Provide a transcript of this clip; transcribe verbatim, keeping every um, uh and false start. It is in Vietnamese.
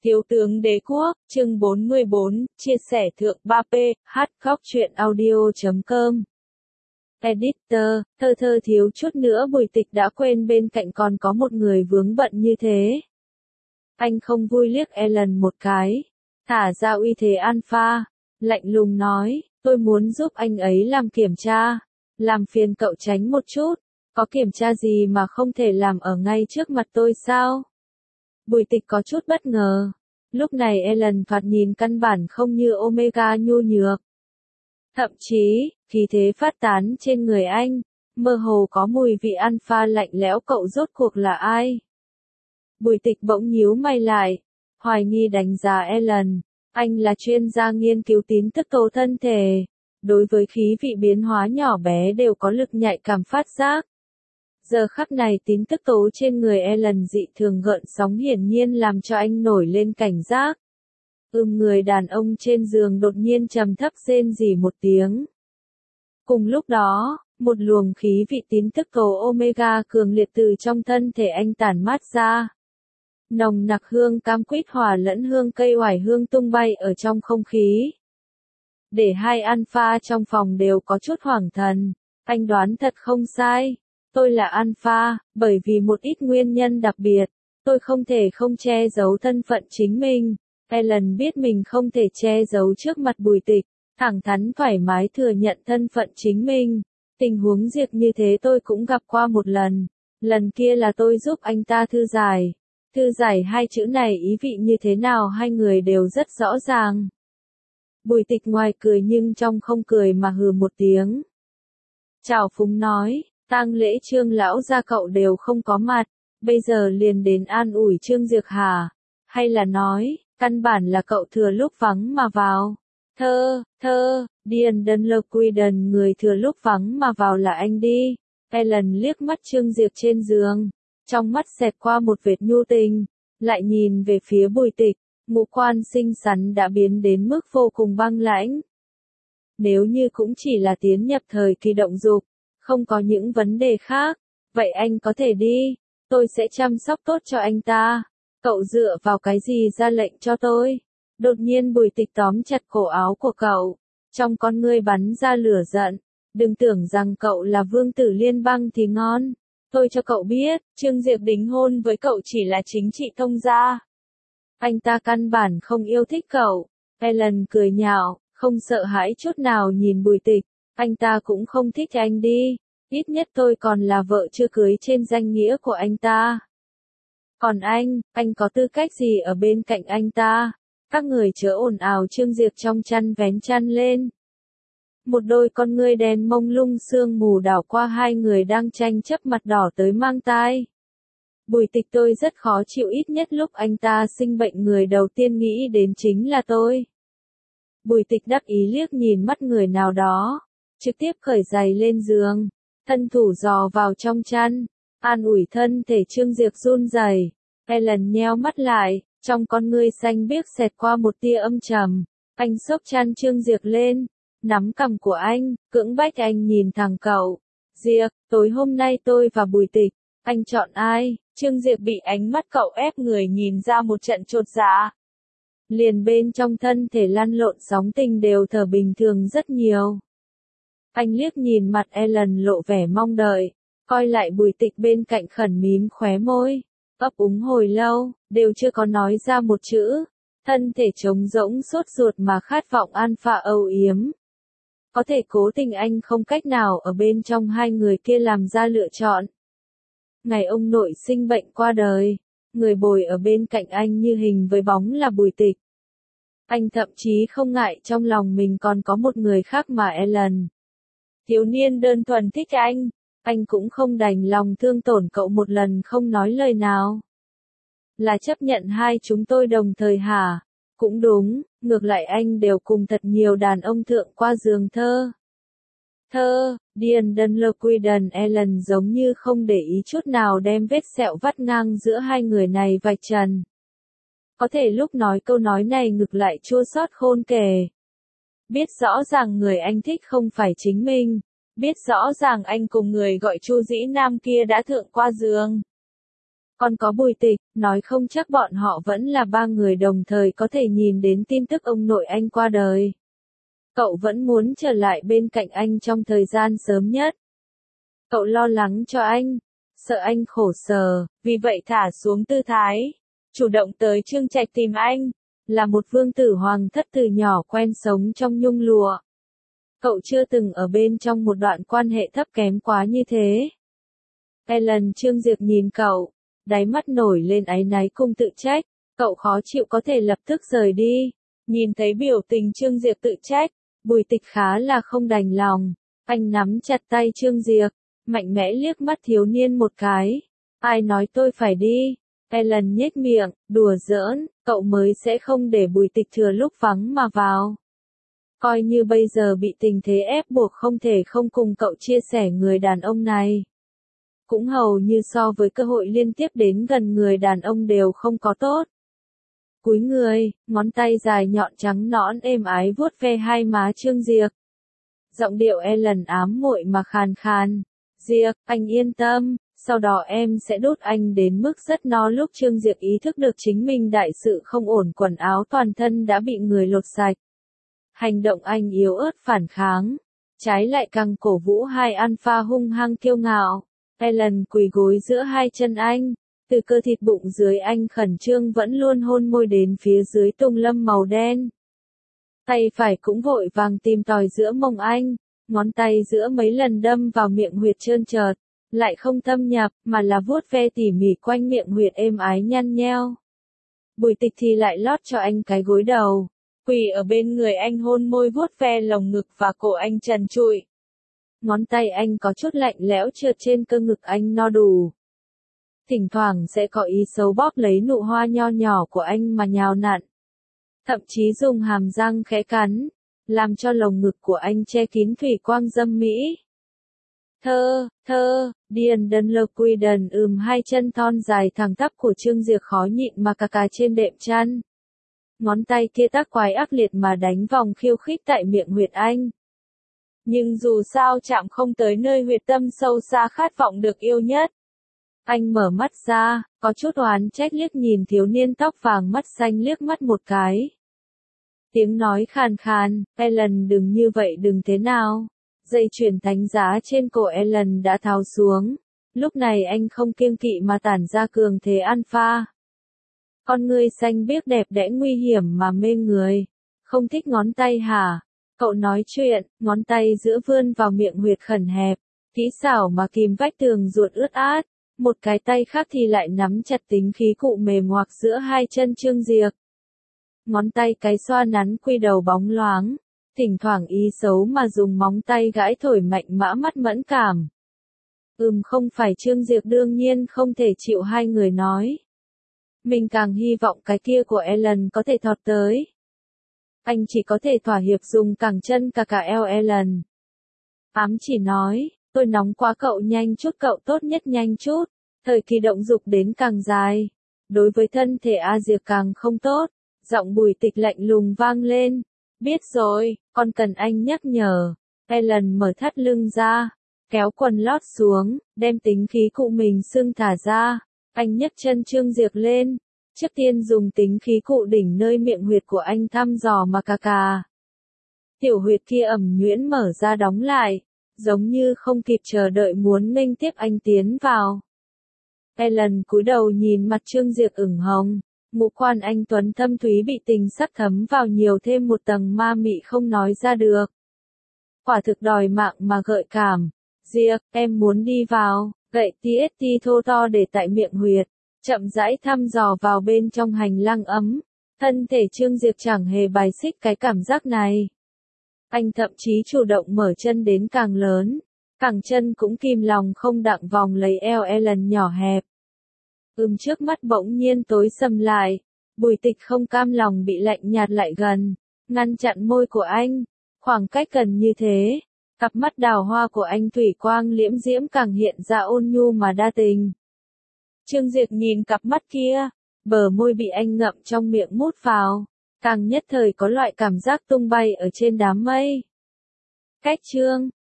Thiếu tướng Đế Quốc, chương bốn mươi bốn, chia sẻ thượng ba P, hát khóc truyện audio.com. Editor, thơ thơ thiếu chút nữa Bùi Tịch đã quên bên cạnh còn có một người vướng bận như thế. Anh không vui liếc Ellen một cái, thả ra uy thế alpha, lạnh lùng nói, tôi muốn giúp anh ấy làm kiểm tra, làm phiền cậu tránh một chút, có kiểm tra gì mà không thể làm ở ngay trước mặt tôi sao? Bùi Tịch có chút bất ngờ. Lúc này Ellen thoạt nhìn căn bản không như Omega nhu nhược. Thậm chí, khí thế phát tán trên người anh, mơ hồ có mùi vị alpha lạnh lẽo, cậu rốt cuộc là ai? Bùi Tịch bỗng nhíu mày lại, hoài nghi đánh giá Ellen. Anh là chuyên gia nghiên cứu tín tức tố thân thể. Đối với khí vị biến hóa nhỏ bé đều có lực nhạy cảm phát giác. Giờ khắc này tín tức tố trên người Ellen dị thường gợn sóng, hiển nhiên làm cho anh nổi lên cảnh giác. Ưm người đàn ông trên giường đột nhiên trầm thấp rên rỉ một tiếng. Cùng lúc đó, một luồng khí vị tín tức tố Omega cường liệt từ trong thân thể anh tản mát ra. Nồng nặc hương cam quýt hòa lẫn hương cây oải hương tung bay ở trong không khí. Để hai alpha trong phòng đều có chút hoảng thần, anh đoán thật không sai. Tôi là alpha, bởi vì một ít nguyên nhân đặc biệt, tôi không thể không che giấu thân phận chính mình. Ellen biết mình không thể che giấu trước mặt Bùi Tịch, thẳng thắn thoải mái thừa nhận thân phận chính mình. Tình huống diệt như thế tôi cũng gặp qua một lần, lần kia là tôi giúp anh ta thư giải. Thư giải hai chữ này ý vị như thế nào hai người đều rất rõ ràng. Bùi Tịch ngoài cười nhưng trong không cười mà hừ một tiếng. Trào phúng nói. Tang lễ Trương lão gia cậu đều không có mặt, bây giờ liền đến an ủi Trương Diệc hả? Hay là nói, căn bản là cậu thừa lúc vắng mà vào? Thơ, thơ, Điền Đân Lơ Quy Đần người thừa lúc vắng mà vào là anh đi. Ellen liếc mắt Trương Diệc trên giường, trong mắt xẹt qua một vệt nhu tình, lại nhìn về phía Bùi Tịch, ngũ quan xinh xắn đã biến đến mức vô cùng băng lãnh. Nếu như cũng chỉ là tiến nhập thời kỳ động dục, không có những vấn đề khác, vậy anh có thể đi, tôi sẽ chăm sóc tốt cho anh ta. Cậu dựa vào cái gì ra lệnh cho tôi? Đột nhiên Bùi Tịch tóm chặt cổ áo của cậu, trong con ngươi bắn ra lửa giận. Đừng tưởng rằng cậu là vương tử liên bang thì ngon. Tôi cho cậu biết, Trương Diệc đính hôn với cậu chỉ là chính trị thông gia. Anh ta căn bản không yêu thích cậu. Ellen cười nhạo, không sợ hãi chút nào nhìn Bùi Tịch. Anh ta cũng không thích anh đi, ít nhất tôi còn là vợ chưa cưới trên danh nghĩa của anh ta. Còn anh, anh có tư cách gì ở bên cạnh anh ta? Các người chớ ồn ào. Trương Diệc trong chăn vén chăn lên. Một đôi con ngươi đen mông lung sương mù đảo qua hai người đang tranh chấp mặt đỏ tới mang tai. Bùi Tịch tôi rất khó chịu, ít nhất lúc anh ta sinh bệnh người đầu tiên nghĩ đến chính là tôi. Bùi Tịch đắc ý liếc nhìn mắt người nào đó. Trực tiếp khởi giày lên giường, thân thủ dò vào trong chăn, an ủi thân thể Trương Diệc run rẩy. Ellen nheo mắt lại, trong con ngươi xanh biếc xẹt qua một tia âm trầm. Anh xốc chăn Trương Diệc lên, nắm cằm của anh, cưỡng bách anh nhìn thẳng cậu. Diệc, tối hôm nay tôi và Bùi Tịch, anh chọn ai? Trương Diệc bị ánh mắt cậu ép người nhìn ra một trận chột dạ. Liền bên trong thân thể lăn lộn sóng tình đều thở bình thường rất nhiều. Anh liếc nhìn mặt Ellen lộ vẻ mong đợi, coi lại Bùi Tịch bên cạnh khẩn mím khóe môi, ấp úng hồi lâu, đều chưa có nói ra một chữ, thân thể trống rỗng sốt ruột mà khát vọng alpha âu yếm. Có thể cố tình anh không cách nào ở bên trong hai người kia làm ra lựa chọn. Ngày ông nội sinh bệnh qua đời, người bồi ở bên cạnh anh như hình với bóng là Bùi Tịch. Anh thậm chí không ngại trong lòng mình còn có một người khác mà Ellen. Thiếu niên đơn thuần thích anh, anh cũng không đành lòng thương tổn cậu một lần không nói lời nào. Là chấp nhận hai chúng tôi đồng thời hả? Cũng đúng, ngược lại anh đều cùng thật nhiều đàn ông thượng qua giường thơ. Thơ, Điền Đân Lơ Quy Đần Ellen giống như không để ý chút nào đem vết sẹo vắt ngang giữa hai người này vạch trần. Có thể lúc nói câu nói này ngược lại chua xót khôn kể. Biết rõ ràng người anh thích không phải chính mình, biết rõ ràng anh cùng người gọi Chu Dĩ Nam kia đã thượng qua giường. Còn có Bùi Tịch, nói không chắc bọn họ vẫn là ba người đồng thời có thể nhìn đến tin tức ông nội anh qua đời. Cậu vẫn muốn trở lại bên cạnh anh trong thời gian sớm nhất. Cậu lo lắng cho anh, sợ anh khổ sở, vì vậy thả xuống tư thái, chủ động tới Trương Trạch tìm anh, là một vương tử hoàng thất từ nhỏ quen sống trong nhung lụa. Cậu chưa từng ở bên trong một đoạn quan hệ thấp kém quá như thế. Ellen Trương Diệp nhìn cậu, đáy mắt nổi lên áy náy cùng tự trách, cậu khó chịu có thể lập tức rời đi. Nhìn thấy biểu tình Trương Diệp tự trách, Bùi Tịch khá là không đành lòng, anh nắm chặt tay Trương Diệp, mạnh mẽ liếc mắt thiếu niên một cái. Ai nói tôi phải đi? Ellen nhếch miệng, đùa giỡn, cậu mới sẽ không để Bùi Tịch thừa lúc vắng mà vào. Coi như bây giờ bị tình thế ép buộc không thể không cùng cậu chia sẻ người đàn ông này. Cũng hầu như so với cơ hội liên tiếp đến gần người đàn ông đều không có tốt. Cúi người, ngón tay dài nhọn trắng nõn êm ái vuốt ve hai má Trương Diệp. Giọng điệu Ellen ám muội mà khàn khàn. Diệp, anh yên tâm, sau đó em sẽ đốt anh đến mức rất no. Lúc Trương Diệp ý thức được chính mình đại sự không ổn, quần áo toàn thân đã bị người lột sạch. Hành động anh yếu ớt phản kháng, trái lại càng cổ vũ hai alpha hung hăng kiêu ngạo. Ellen quỳ gối giữa hai chân anh, từ cơ thịt bụng dưới anh khẩn trương vẫn luôn hôn môi đến phía dưới tùng lâm màu đen. Tay phải cũng vội vàng tìm tòi giữa mông anh, ngón tay giữa mấy lần đâm vào miệng huyệt trơn trượt, lại không thâm nhập, mà là vuốt ve tỉ mỉ quanh miệng huyệt êm ái nhăn nheo. Bùi Tịch thì lại lót cho anh cái gối đầu, quỳ ở bên người anh hôn môi vuốt ve lồng ngực và cổ anh trần trụi. Ngón tay anh có chút lạnh lẽo trượt trên cơ ngực anh no đủ. Thỉnh thoảng sẽ có ý xấu bóp lấy nụ hoa nho nhỏ của anh mà nhào nặn. Thậm chí dùng hàm răng khẽ cắn, làm cho lồng ngực của anh che kín thủy quang dâm mỹ. Thơ, thơ, điền đần lơ quy đần ừm hai chân thon dài thẳng tắp của Trương Diệp khó nhịn mà cà cà trên đệm chăn. Ngón tay kia tác quái ác liệt mà đánh vòng khiêu khích tại miệng huyệt anh. Nhưng dù sao chạm không tới nơi huyệt tâm sâu xa khát vọng được yêu nhất. Anh mở mắt ra, có chút oán trách liếc nhìn thiếu niên tóc vàng mắt xanh liếc mắt một cái. Tiếng nói khàn khàn, Ellen đừng như vậy đừng thế nào. Dây chuyền thánh giá trên cổ Ellen đã tháo xuống. Lúc này anh không kiêng kỵ mà tản ra cường thế alpha. Con ngươi xanh biếc đẹp đẽ nguy hiểm mà mê người. Không thích ngón tay hả? Cậu nói chuyện, ngón tay giữa vươn vào miệng huyệt khẩn hẹp, kỹ xảo mà kìm vách tường ruột ướt át. Một cái tay khác thì lại nắm chặt tính khí cụ mềm hoặc giữa hai chân Trương Diệp. Ngón tay cái xoa nắn quy đầu bóng loáng, thỉnh thoảng ý xấu mà dùng móng tay gãi thổi mạnh mã mắt mẫn cảm. Ừm không phải Trương Diệp đương nhiên không thể chịu hai người nói. Mình càng hy vọng cái kia của Ellen có thể thọt tới. Anh chỉ có thể thỏa hiệp dùng cẳng chân cà cà eo Ellen. Ám chỉ nói, tôi nóng quá cậu nhanh chút cậu tốt nhất nhanh chút, thời kỳ động dục đến càng dài. Đối với thân thể A Diệp càng không tốt, giọng Bùi Tịch lạnh lùng vang lên. Biết rồi, con cần anh nhắc nhở. Ellen mở thắt lưng ra, kéo quần lót xuống, đem tính khí cụ mình xưng thả ra. Anh nhấc chân Trương Diệp lên, trước tiên dùng tính khí cụ đỉnh nơi miệng huyệt của anh thăm dò mà cà cà. Tiểu huyệt kia ẩm nhuyễn mở ra đóng lại, giống như không kịp chờ đợi muốn nghênh tiếp anh tiến vào. Ellen cúi đầu nhìn mặt Trương Diệp ửng hồng, ngũ quan anh tuấn thâm thúy bị tình sắc thấm vào nhiều thêm một tầng ma mị không nói ra được. Quả thực đòi mạng mà gợi cảm. Diệp, em muốn đi vào, gậy tê ét tê thô to để tại miệng huyệt, chậm rãi thăm dò vào bên trong hành lang ấm. Thân thể Trương Diệp chẳng hề bài xích cái cảm giác này. Anh thậm chí chủ động mở chân đến càng lớn, cẳng chân cũng kìm lòng không đặng vòng lấy eo Ellen nhỏ hẹp. Ừm trước mắt bỗng nhiên tối sầm lại, Bùi Tịch không cam lòng bị lạnh nhạt lại gần, ngăn chặn môi của anh, khoảng cách gần như thế, cặp mắt đào hoa của anh thủy quang liễm diễm càng hiện ra ôn nhu mà đa tình. Trương Diệp nhìn cặp mắt kia, bờ môi bị anh ngậm trong miệng mút vào, càng nhất thời có loại cảm giác tung bay ở trên đám mây. Cách Trương